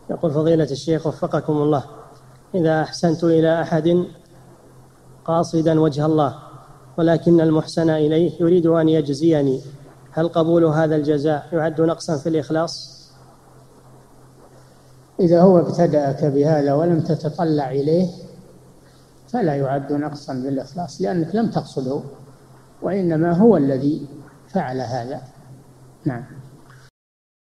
يقول فضيلة الشيخ وفقكم الله: إذا أحسنت إلى أحد قاصدا وجه الله ولكن المحسن إليه يريد أن يجزيني، هل قبول هذا الجزاء يعد نقصا في الإخلاص؟ إذا هو ابتدأك بهذا ولم تتطلع إليه فلا يعد نقصا بالإخلاص، لأنك لم تقصده وإنما هو الذي فعل هذا. نعم.